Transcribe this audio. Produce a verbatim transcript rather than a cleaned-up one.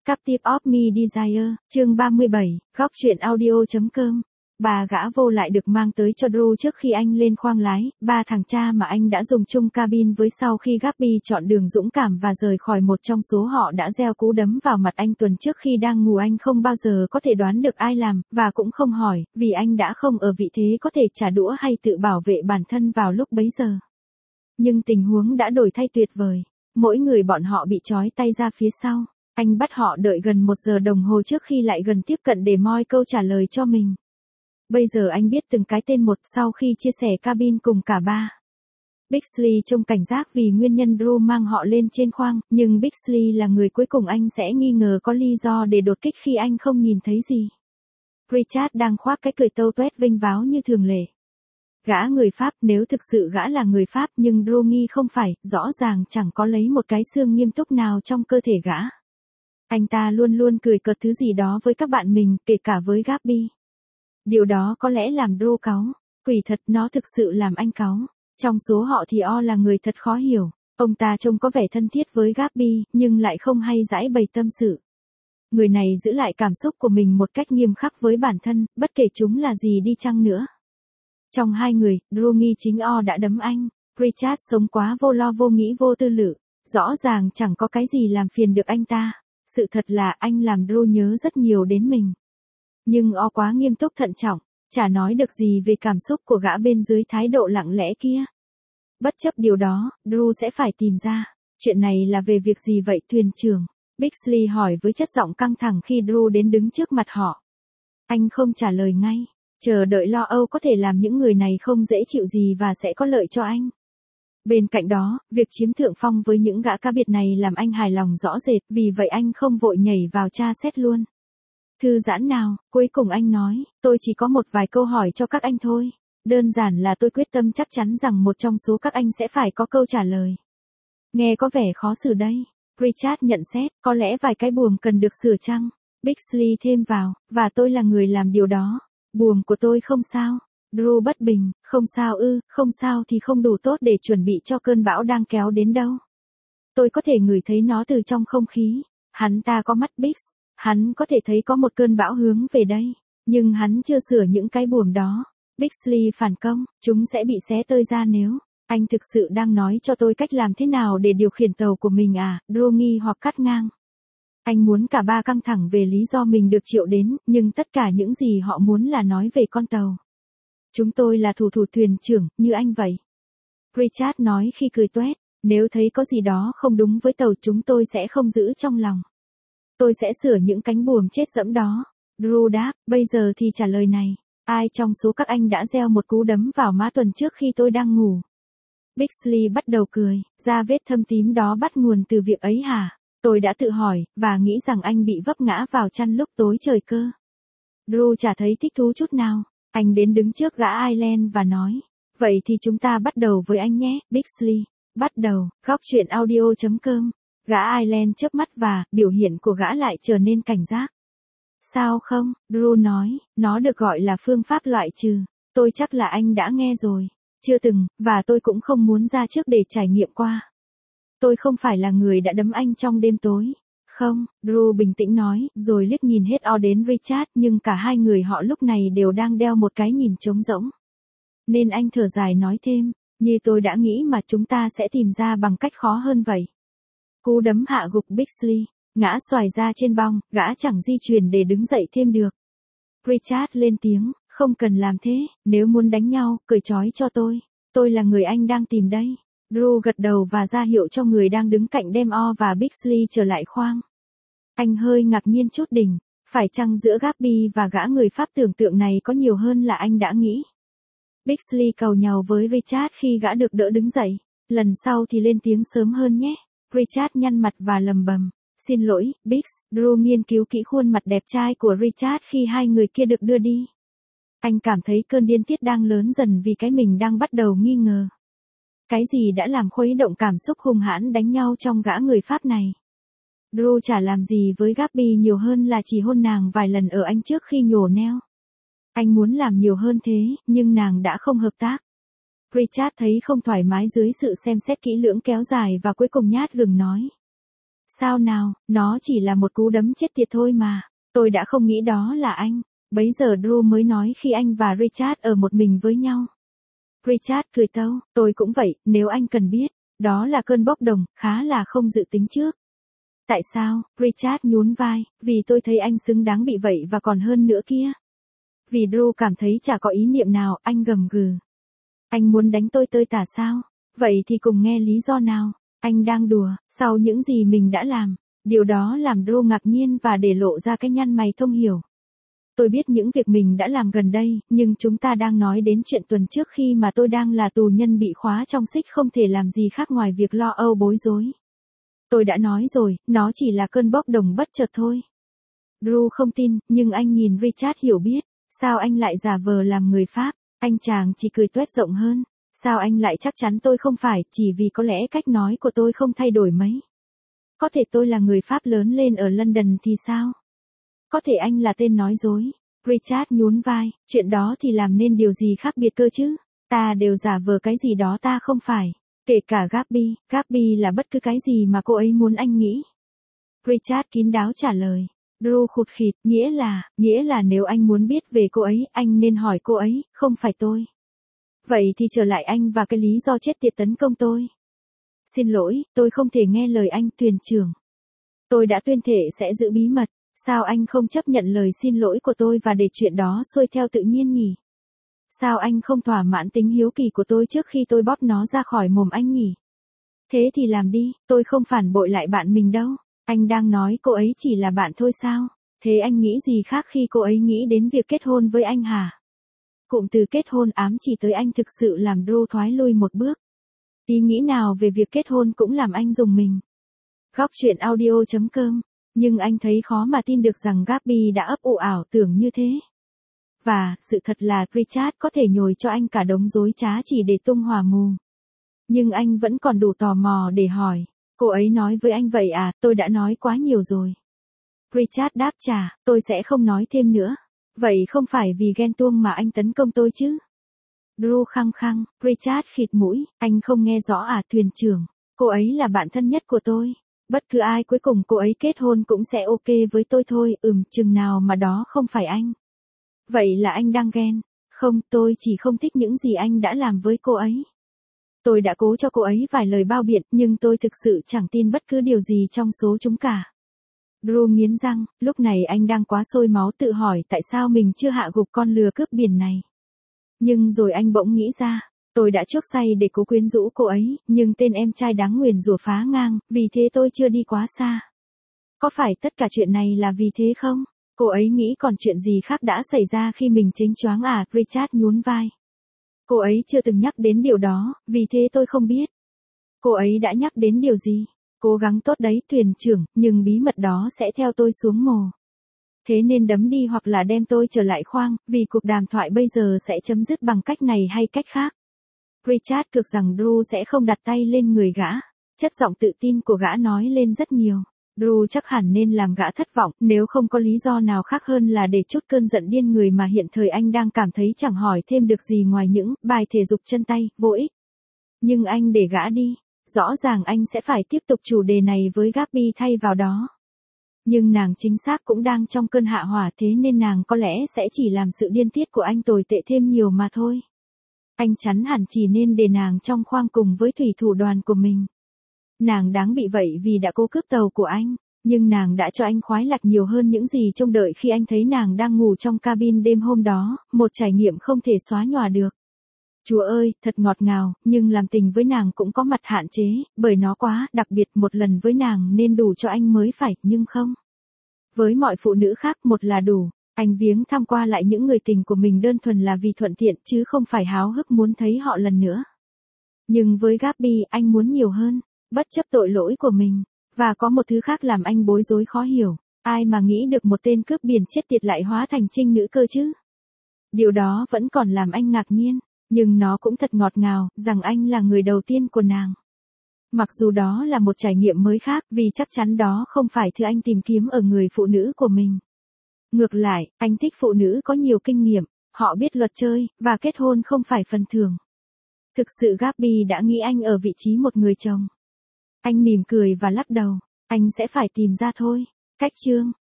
Captive of Me Desire, chương ba mươi bảy, góc truyện audio.com. Bà gã vô lại được mang tới cho Drew trước khi anh lên khoang lái, ba thằng cha mà anh đã dùng chung cabin với sau khi Gabi chọn đường dũng cảm và rời khỏi một trong số họ đã gieo cú đấm vào mặt anh tuần trước khi đang ngủ. Anh không bao giờ có thể đoán được ai làm, và cũng không hỏi, vì anh đã không ở vị thế có thể trả đũa hay tự bảo vệ bản thân vào lúc bấy giờ. Nhưng tình huống đã đổi thay tuyệt vời. Mỗi người bọn họ bị trói tay ra phía sau. Anh bắt họ đợi gần một giờ đồng hồ trước khi lại gần tiếp cận để moi câu trả lời cho mình. Bây giờ anh biết từng cái tên một sau khi chia sẻ cabin cùng cả ba. Bixley trông cảnh giác vì nguyên nhân Drew mang họ lên trên khoang, nhưng Bixley là người cuối cùng anh sẽ nghi ngờ có lý do để đột kích khi anh không nhìn thấy gì. Richard đang khoác cái cười tâu tuét vênh váo như thường lệ. Gã người Pháp, nếu thực sự gã là người Pháp nhưng Drew nghi không phải, rõ ràng chẳng có lấy một cái xương nghiêm túc nào trong cơ thể gã. Anh ta luôn luôn cười cợt thứ gì đó với các bạn mình, kể cả với Gabi. Điều đó có lẽ làm Drew cáu. Quỷ thật, nó thực sự làm anh cáu. Trong số họ thì O là người thật khó hiểu. Ông ta trông có vẻ thân thiết với Gabi, nhưng lại không hay giãi bày tâm sự. Người này giữ lại cảm xúc của mình một cách nghiêm khắc với bản thân, bất kể chúng là gì đi chăng nữa. Trong hai người, Drew nghi chính O đã đấm anh. Richard sống quá vô lo vô nghĩ vô tư lự. Rõ ràng chẳng có cái gì làm phiền được anh ta. Sự thật là anh làm Drew nhớ rất nhiều đến mình. Nhưng O quá nghiêm túc thận trọng, chả nói được gì về cảm xúc của gã bên dưới thái độ lặng lẽ kia. Bất chấp điều đó, Drew sẽ phải tìm ra. Chuyện này là về việc gì vậy thuyền trưởng? Bixley hỏi với chất giọng căng thẳng khi Drew đến đứng trước mặt họ. Anh không trả lời ngay. Chờ đợi lo âu có thể làm những người này không dễ chịu gì và sẽ có lợi cho anh. Bên cạnh đó, việc chiếm thượng phong với những gã cá biệt này làm anh hài lòng rõ rệt, vì vậy anh không vội nhảy vào tra xét luôn. Thư giãn nào, cuối cùng anh nói, tôi chỉ có một vài câu hỏi cho các anh thôi. Đơn giản là tôi quyết tâm chắc chắn rằng một trong số các anh sẽ phải có câu trả lời. Nghe có vẻ khó xử đây. Richard nhận xét, có lẽ vài cái buồm cần được sửa chăng? Bixley thêm vào, và tôi là người làm điều đó. Buồm của tôi không sao. Drew bất bình, không sao ư, không sao thì không đủ tốt để chuẩn bị cho cơn bão đang kéo đến đâu. Tôi có thể ngửi thấy nó từ trong không khí. Hắn ta có mắt Bix. Hắn có thể thấy có một cơn bão hướng về đây. Nhưng hắn chưa sửa những cái buồm đó. Bixley phản công, chúng sẽ bị xé tơi ra nếu. Anh thực sự đang nói cho tôi cách làm thế nào để điều khiển tàu của mình à? Drew nghi hoặc cắt ngang. Anh muốn cả ba căng thẳng về lý do mình được triệu đến, nhưng tất cả những gì họ muốn là nói về con tàu. Chúng tôi là thủ thủ thuyền trưởng, như anh vậy. Richard nói khi cười toét, nếu thấy có gì đó không đúng với tàu chúng tôi sẽ không giữ trong lòng. Tôi sẽ sửa những cánh buồm chết dẫm đó. Drew đáp, bây giờ thì trả lời này. Ai trong số các anh đã gieo một cú đấm vào má tuần trước khi tôi đang ngủ? Bixley bắt đầu cười, da vết thâm tím đó bắt nguồn từ việc ấy hả? Tôi đã tự hỏi, và nghĩ rằng anh bị vấp ngã vào chăn lúc tối trời cơ. Drew chả thấy thích thú chút nào. Anh đến đứng trước gã Ireland và nói, vậy thì chúng ta bắt đầu với anh nhé, Bixley. Bắt đầu, góc truyện audio.com. Gã Ireland chớp mắt và, biểu hiện của gã lại trở nên cảnh giác. Sao không, Drew nói, nó được gọi là phương pháp loại trừ. Tôi chắc là anh đã nghe rồi. Chưa từng, và tôi cũng không muốn ra trước để trải nghiệm qua. Tôi không phải là người đã đấm anh trong đêm tối. Không, Drew bình tĩnh nói, rồi liếc nhìn hết O đến Richard, nhưng cả hai người họ lúc này đều đang đeo một cái nhìn trống rỗng. Nên anh thở dài nói thêm, như tôi đã nghĩ mà chúng ta sẽ tìm ra bằng cách khó hơn vậy. Cú đấm hạ gục Bixley, ngã xoài ra trên bong, gã chẳng di chuyển để đứng dậy thêm được. Richard lên tiếng, không cần làm thế, nếu muốn đánh nhau, cởi trói cho tôi. Tôi là người anh đang tìm đây. Drew gật đầu và ra hiệu cho người đang đứng cạnh đem O và Bixley trở lại khoang. Anh hơi ngạc nhiên chút đỉnh, phải chăng giữa Gabi và gã người Pháp tưởng tượng này có nhiều hơn là anh đã nghĩ. Bixley cầu nhàu với Richard khi gã được đỡ đứng dậy, lần sau thì lên tiếng sớm hơn nhé. Richard nhăn mặt và lầm bầm, xin lỗi, Bix. Drew nghiên cứu kỹ khuôn mặt đẹp trai của Richard khi hai người kia được đưa đi. Anh cảm thấy cơn điên tiết đang lớn dần vì cái mình đang bắt đầu nghi ngờ. Cái gì đã làm khuấy động cảm xúc hung hãn đánh nhau trong gã người Pháp này? Drew chả làm gì với Gabi nhiều hơn là chỉ hôn nàng vài lần ở anh trước khi nhổ neo. Anh muốn làm nhiều hơn thế, nhưng nàng đã không hợp tác. Richard thấy không thoải mái dưới sự xem xét kỹ lưỡng kéo dài và cuối cùng nhát gừng nói. Sao nào, nó chỉ là một cú đấm chết tiệt thôi mà. Tôi đã không nghĩ đó là anh. Bấy giờ Drew mới nói khi anh và Richard ở một mình với nhau. Richard cười tâu, tôi cũng vậy, nếu anh cần biết. Đó là cơn bốc đồng, khá là không dự tính trước. Tại sao? Richard nhún vai, vì tôi thấy anh xứng đáng bị vậy và còn hơn nữa kia. Vì Drew cảm thấy chả có ý niệm nào, anh gầm gừ. Anh muốn đánh tôi tơi tả sao? Vậy thì cùng nghe lý do nào. Anh đang đùa, sau những gì mình đã làm. Điều đó làm Drew ngạc nhiên và để lộ ra cái nhăn mày thông hiểu. Tôi biết những việc mình đã làm gần đây, nhưng chúng ta đang nói đến chuyện tuần trước khi mà tôi đang là tù nhân bị khóa trong xích không thể làm gì khác ngoài việc lo âu bối rối. Tôi đã nói rồi, nó chỉ là cơn bốc đồng bất chợt thôi. Drew không tin, nhưng anh nhìn Richard hiểu biết. Sao anh lại giả vờ làm người Pháp? Anh chàng chỉ cười tuét rộng hơn. Sao anh lại chắc chắn tôi không phải, chỉ vì có lẽ cách nói của tôi không thay đổi mấy. Có thể tôi là người Pháp lớn lên ở London thì sao? Có thể anh là tên nói dối. Richard nhún vai, chuyện đó thì làm nên điều gì khác biệt cơ chứ? Ta đều giả vờ cái gì đó ta không phải. Kể cả Gaby, Gaby là bất cứ cái gì mà cô ấy muốn anh nghĩ. Richard kín đáo trả lời. Drew khụt khịt, nghĩa là, nghĩa là nếu anh muốn biết về cô ấy, anh nên hỏi cô ấy, không phải tôi. Vậy thì trở lại anh và cái lý do chết tiệt tấn công tôi. Xin lỗi, tôi không thể nghe lời anh, thuyền trưởng. Tôi đã tuyên thệ sẽ giữ bí mật, sao anh không chấp nhận lời xin lỗi của tôi và để chuyện đó xuôi theo tự nhiên nhỉ? Sao anh không thỏa mãn tính hiếu kỳ của tôi trước khi tôi bóp nó ra khỏi mồm anh nhỉ? Thế thì làm đi, tôi không phản bội lại bạn mình đâu. Anh đang nói cô ấy chỉ là bạn thôi sao? Thế anh nghĩ gì khác khi cô ấy nghĩ đến việc kết hôn với anh hả? Cụm từ kết hôn ám chỉ tới anh thực sự làm Drew thoái lui một bước. Ý nghĩ nào về việc kết hôn cũng làm anh rùng mình. Góc truyện audio chấm com. Nhưng anh thấy khó mà tin được rằng Gaby đã ấp ủ ảo tưởng như thế. Và, sự thật là Richard có thể nhồi cho anh cả đống dối trá chỉ để tung hỏa mù. Nhưng anh vẫn còn đủ tò mò để hỏi. Cô ấy nói với anh vậy à, tôi đã nói quá nhiều rồi. Richard đáp trả, tôi sẽ không nói thêm nữa. Vậy không phải vì ghen tuông mà anh tấn công tôi chứ? Drew khăng khăng, Richard khịt mũi, anh không nghe rõ à, thuyền trưởng. Cô ấy là bạn thân nhất của tôi. Bất cứ ai cuối cùng cô ấy kết hôn cũng sẽ ok với tôi thôi, ừm, chừng nào mà đó không phải anh. Vậy là anh đang ghen. Không, tôi chỉ không thích những gì anh đã làm với cô ấy. Tôi đã cố cho cô ấy vài lời bao biện, nhưng tôi thực sự chẳng tin bất cứ điều gì trong số chúng cả. Drew nghiến răng, lúc này anh đang quá sôi máu tự hỏi tại sao mình chưa hạ gục con lừa cướp biển này. Nhưng rồi anh bỗng nghĩ ra, tôi đã chuốc say để cố quyến rũ cô ấy, nhưng tên em trai đáng nguyền rủa phá ngang, vì thế tôi chưa đi quá xa. Có phải tất cả chuyện này là vì thế không? Cô ấy nghĩ còn chuyện gì khác đã xảy ra khi mình chênh choáng à, Richard nhún vai. Cô ấy chưa từng nhắc đến điều đó, vì thế tôi không biết. Cô ấy đã nhắc đến điều gì? Cố gắng tốt đấy, thuyền trưởng, nhưng bí mật đó sẽ theo tôi xuống mồ. Thế nên đấm đi hoặc là đem tôi trở lại khoang, vì cuộc đàm thoại bây giờ sẽ chấm dứt bằng cách này hay cách khác. Richard cược rằng Drew sẽ không đặt tay lên người gã. Chất giọng tự tin của gã nói lên rất nhiều. Drew chắc hẳn nên làm gã thất vọng, nếu không có lý do nào khác hơn là để chút cơn giận điên người mà hiện thời anh đang cảm thấy chẳng hỏi thêm được gì ngoài những bài thể dục chân tay, vô ích. Nhưng anh để gã đi. Rõ ràng anh sẽ phải tiếp tục chủ đề này với Gaby thay vào đó. Nhưng nàng chính xác cũng đang trong cơn hạ hỏa, thế nên nàng có lẽ sẽ chỉ làm sự điên tiết của anh tồi tệ thêm nhiều mà thôi. Anh chắn hẳn chỉ nên để nàng trong khoang cùng với thủy thủ đoàn của mình. Nàng đáng bị vậy vì đã cố cướp tàu của anh, nhưng nàng đã cho anh khoái lạc nhiều hơn những gì trông đợi khi anh thấy nàng đang ngủ trong cabin đêm hôm đó, một trải nghiệm không thể xóa nhòa được. Chúa ơi, thật ngọt ngào, nhưng làm tình với nàng cũng có mặt hạn chế, bởi nó quá đặc biệt, một lần với nàng nên đủ cho anh mới phải, nhưng không. Với mọi phụ nữ khác một là đủ, anh viếng thăm qua lại những người tình của mình đơn thuần là vì thuận tiện chứ không phải háo hức muốn thấy họ lần nữa. Nhưng với Gaby anh muốn nhiều hơn, bất chấp tội lỗi của mình, và có một thứ khác làm anh bối rối khó hiểu, ai mà nghĩ được một tên cướp biển chết tiệt lại hóa thành trinh nữ cơ chứ? Điều đó vẫn còn làm anh ngạc nhiên. Nhưng nó cũng thật ngọt ngào, rằng anh là người đầu tiên của nàng. Mặc dù đó là một trải nghiệm mới khác, vì chắc chắn đó không phải thứ anh tìm kiếm ở người phụ nữ của mình. Ngược lại, anh thích phụ nữ có nhiều kinh nghiệm, họ biết luật chơi, và kết hôn không phải phần thưởng. Thực sự Gaby đã nghĩ anh ở vị trí một người chồng. Anh mỉm cười và lắc đầu. Anh sẽ phải tìm ra thôi. Cách chương